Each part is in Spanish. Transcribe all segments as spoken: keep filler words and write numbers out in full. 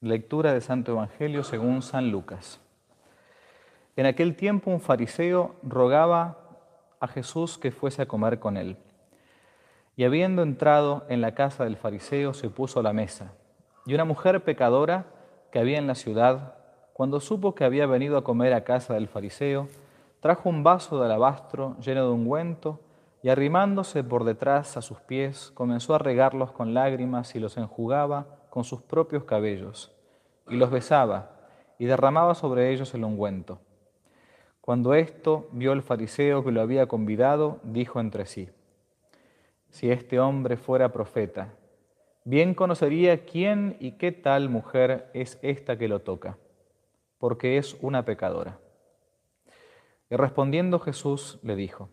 Lectura del Santo Evangelio según San Lucas. En aquel tiempo un fariseo rogaba a Jesús que fuese a comer con él. Y habiendo entrado en la casa del fariseo, se puso a la mesa. Y una mujer pecadora que había en la ciudad, cuando supo que había venido a comer a casa del fariseo, trajo un vaso de alabastro lleno de ungüento y arrimándose por detrás a sus pies, comenzó a regarlos con lágrimas y los enjugaba con sus propios cabellos, y los besaba y derramaba sobre ellos el ungüento. Cuando esto vio el fariseo que lo había convidado, dijo entre sí: si este hombre fuera profeta, bien conocería quién y qué tal mujer es esta que lo toca, porque es una pecadora. Y respondiendo Jesús le dijo: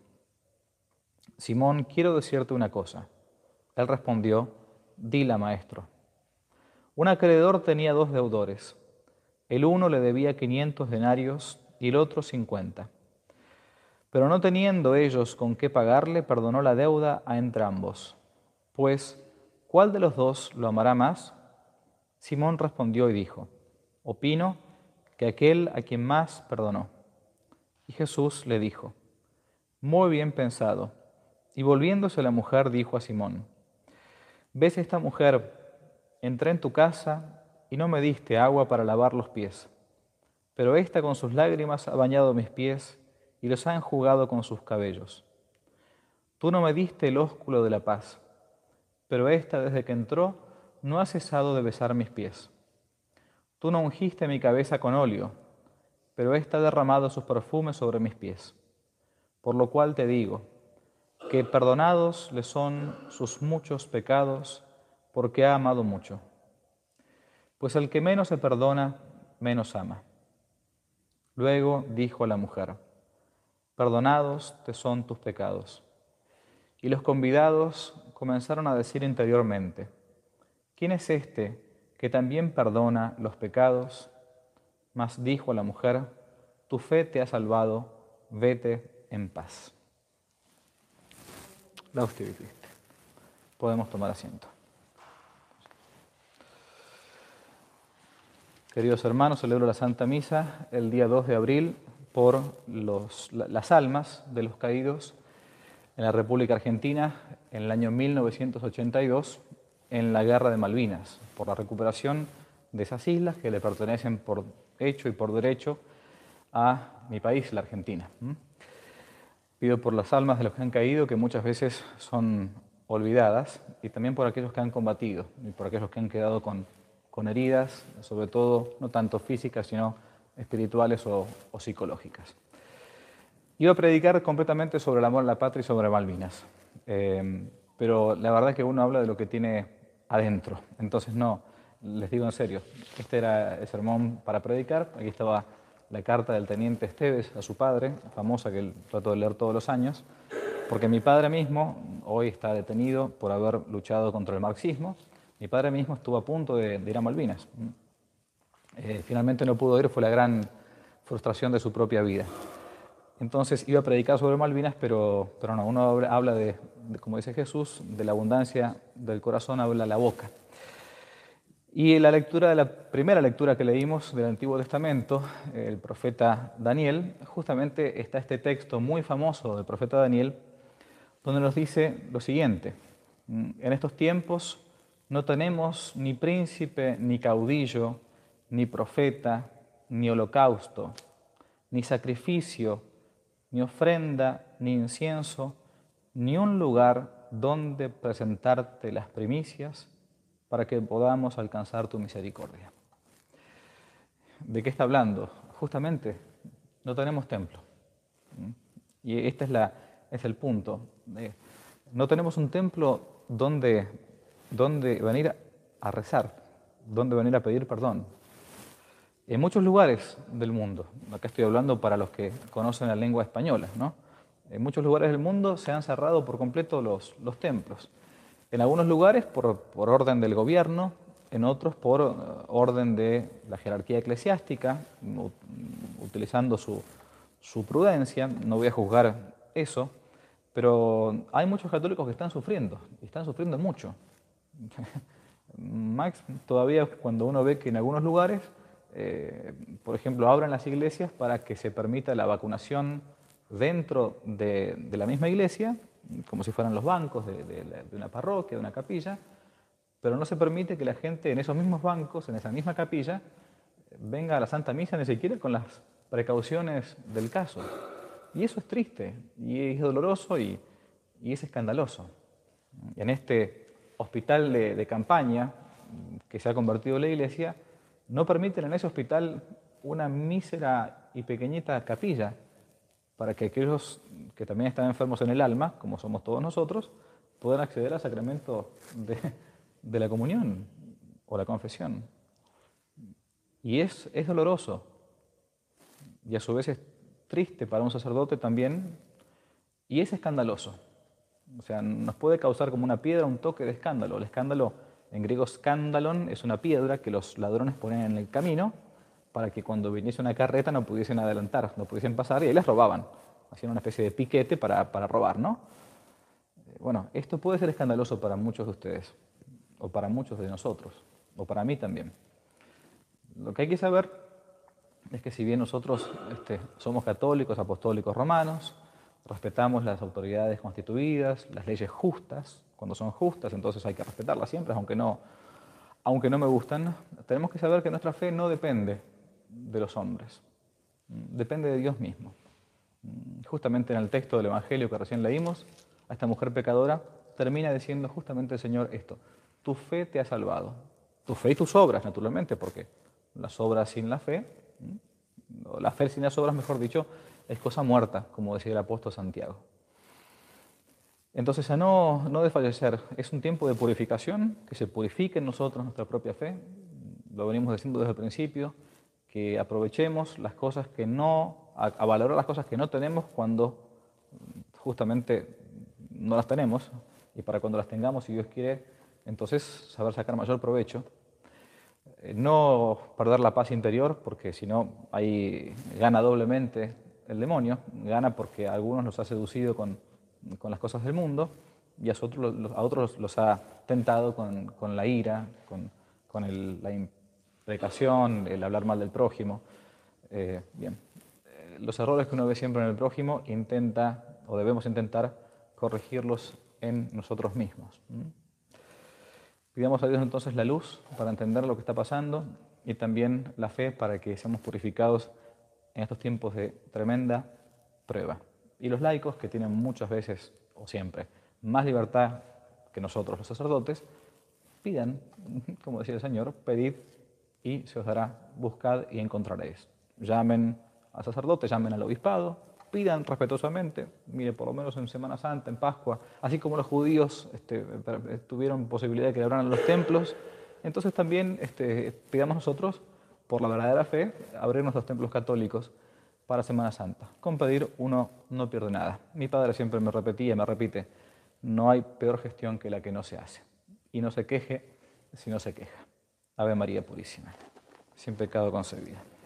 Simón, quiero decirte una cosa. Él respondió: dila, maestro. Un acreedor tenía dos deudores. El uno le debía quinientos denarios y el otro cincuenta. Pero no teniendo ellos con qué pagarle, perdonó la deuda a entrambos. Pues, ¿cuál de los dos lo amará más? Simón respondió y dijo: opino que aquel a quien más perdonó. Y Jesús le dijo: muy bien pensado. Y volviéndose la mujer, dijo a Simón: ¿ves esta mujer? Entré en tu casa y no me diste agua para lavar los pies, pero ésta con sus lágrimas ha bañado mis pies y los ha enjugado con sus cabellos. Tú no me diste el ósculo de la paz, pero ésta desde que entró no ha cesado de besar mis pies. Tú no ungiste mi cabeza con óleo, pero ésta ha derramado sus perfumes sobre mis pies. Por lo cual te digo, que perdonados le son sus muchos pecados, porque ha amado mucho. Pues el que menos se perdona, menos ama. Luego dijo a la mujer: perdonados te son tus pecados. Y los convidados comenzaron a decir interiormente: ¿quién es este que también perdona los pecados? Mas dijo a la mujer: tu fe te ha salvado, vete en paz. Lauste Christi. Podemos tomar asiento. Queridos hermanos, celebro la Santa Misa el día dos de abril por los, las almas de los caídos en la República Argentina en el año mil novecientos ochenta y dos en la Guerra de Malvinas, por la recuperación de esas islas que le pertenecen por hecho y por derecho a mi país, la Argentina. Pido por las almas de los que han caído, que muchas veces son olvidadas, y también por aquellos que han combatido y por aquellos que han quedado con, con heridas, sobre todo no tanto físicas, sino espirituales o, o psicológicas. Iba a predicar completamente sobre el amor a la patria y sobre Malvinas, eh, pero la verdad es que uno habla de lo que tiene adentro, entonces no, les digo en serio, este era el sermón para predicar. Aquí estaba la carta del teniente Esteves a su padre, famosa, que él trato de leer todos los años, porque mi padre mismo hoy está detenido por haber luchado contra el marxismo. Mi padre mismo estuvo a punto de, de ir a Malvinas. Eh, finalmente no pudo ir, fue la gran frustración de su propia vida. Entonces iba a predicar sobre Malvinas, pero, pero no, uno habla de, de, como dice Jesús, de la abundancia del corazón habla la boca. Y en la lectura de la primera lectura que leímos del Antiguo Testamento, el profeta Daniel, justamente está este texto muy famoso del profeta Daniel, donde nos dice lo siguiente: en estos tiempos no tenemos ni príncipe, ni caudillo, ni profeta, ni holocausto, ni sacrificio, ni ofrenda, ni incienso, ni un lugar donde presentarte las primicias, para que podamos alcanzar tu misericordia. ¿De qué está hablando? Justamente, no tenemos templo. Y este es, la, es el punto. No tenemos un templo donde, donde venir a rezar, donde venir a pedir perdón. En muchos lugares del mundo, acá estoy hablando para los que conocen la lengua española, ¿no? En muchos lugares del mundo se han cerrado por completo los, los templos. En algunos lugares por, por orden del gobierno, en otros por uh, orden de la jerarquía eclesiástica, utilizando su, su prudencia. No voy a juzgar eso, pero hay muchos católicos que están sufriendo, y están sufriendo mucho. Max, todavía cuando uno ve que en algunos lugares, eh, por ejemplo, abren las iglesias para que se permita la vacunación dentro de, de la misma iglesia, como si fueran los bancos de, de, de una parroquia, de una capilla, pero no se permite que la gente en esos mismos bancos, en esa misma capilla, venga a la Santa Misa ni siquiera con las precauciones del caso. Y eso es triste, y es doloroso, y, y es escandaloso. En este hospital de, de campaña que se ha convertido en la iglesia, no permiten en ese hospital una mísera y pequeñita capilla para que aquellos que también están enfermos en el alma, como somos todos nosotros, puedan acceder al sacramento de, de la comunión o la confesión. Y es, es doloroso, y a su vez es triste para un sacerdote también, y es escandaloso. O sea, nos puede causar como una piedra un toque de escándalo. El escándalo, en griego skandalon, es una piedra que los ladrones ponen en el camino para que cuando viniese una carreta no pudiesen adelantar, no pudiesen pasar, y ahí les robaban. Hacían una especie de piquete para, para robar, ¿no? Bueno, esto puede ser escandaloso para muchos de ustedes, o para muchos de nosotros, o para mí también. Lo que hay que saber es que si bien nosotros este, somos católicos, apostólicos romanos, respetamos las autoridades constituidas, las leyes justas, cuando son justas, entonces hay que respetarlas siempre, aunque no, aunque no me gustan, tenemos que saber que nuestra fe no depende de los hombres, depende de Dios mismo. Justamente en el texto del Evangelio que recién leímos, a esta mujer pecadora termina diciendo justamente el Señor esto: tu fe te ha salvado. Tu fe y tus obras, naturalmente, porque las obras sin la fe, o la fe sin las obras, mejor dicho, es cosa muerta, como decía el apóstol Santiago. Entonces, a no, no desfallecer, es un tiempo de purificación, que se purifique en nosotros nuestra propia fe, lo venimos diciendo desde el principio, que aprovechemos las cosas que no, a, a valorar las cosas que no tenemos cuando justamente no las tenemos, y para cuando las tengamos, si Dios quiere, entonces saber sacar mayor provecho. No perder la paz interior, porque si no, ahí gana doblemente el demonio. Gana porque a algunos los ha seducido con, con las cosas del mundo, y a otros, a otros los ha tentado con, con la ira, con, con el, la imprecación, el hablar mal del prójimo. Eh, bien, eh, los errores que uno ve siempre en el prójimo intenta, o debemos intentar, corregirlos en nosotros mismos. ¿Mm? Pidamos a Dios entonces la luz para entender lo que está pasando, y también la fe para que seamos purificados en estos tiempos de tremenda prueba. Y los laicos, que tienen muchas veces, o siempre, más libertad que nosotros los sacerdotes, pidan, como decía el Señor, pedid y se os dará, buscad y encontraréis. Llamen al sacerdote, llamen al obispado, pidan respetuosamente. Mire, por lo menos en Semana Santa, en Pascua, así como los judíos este, tuvieron posibilidad de que le abrieran los templos, entonces también este, pidamos nosotros, por la verdadera fe, abrir nuestros templos católicos para Semana Santa. Con pedir uno no pierde nada. Mi padre siempre me repetía, me repite, no hay peor gestión que la que no se hace. Y no se queje si no se queja. Ave María Purísima, sin pecado concebida.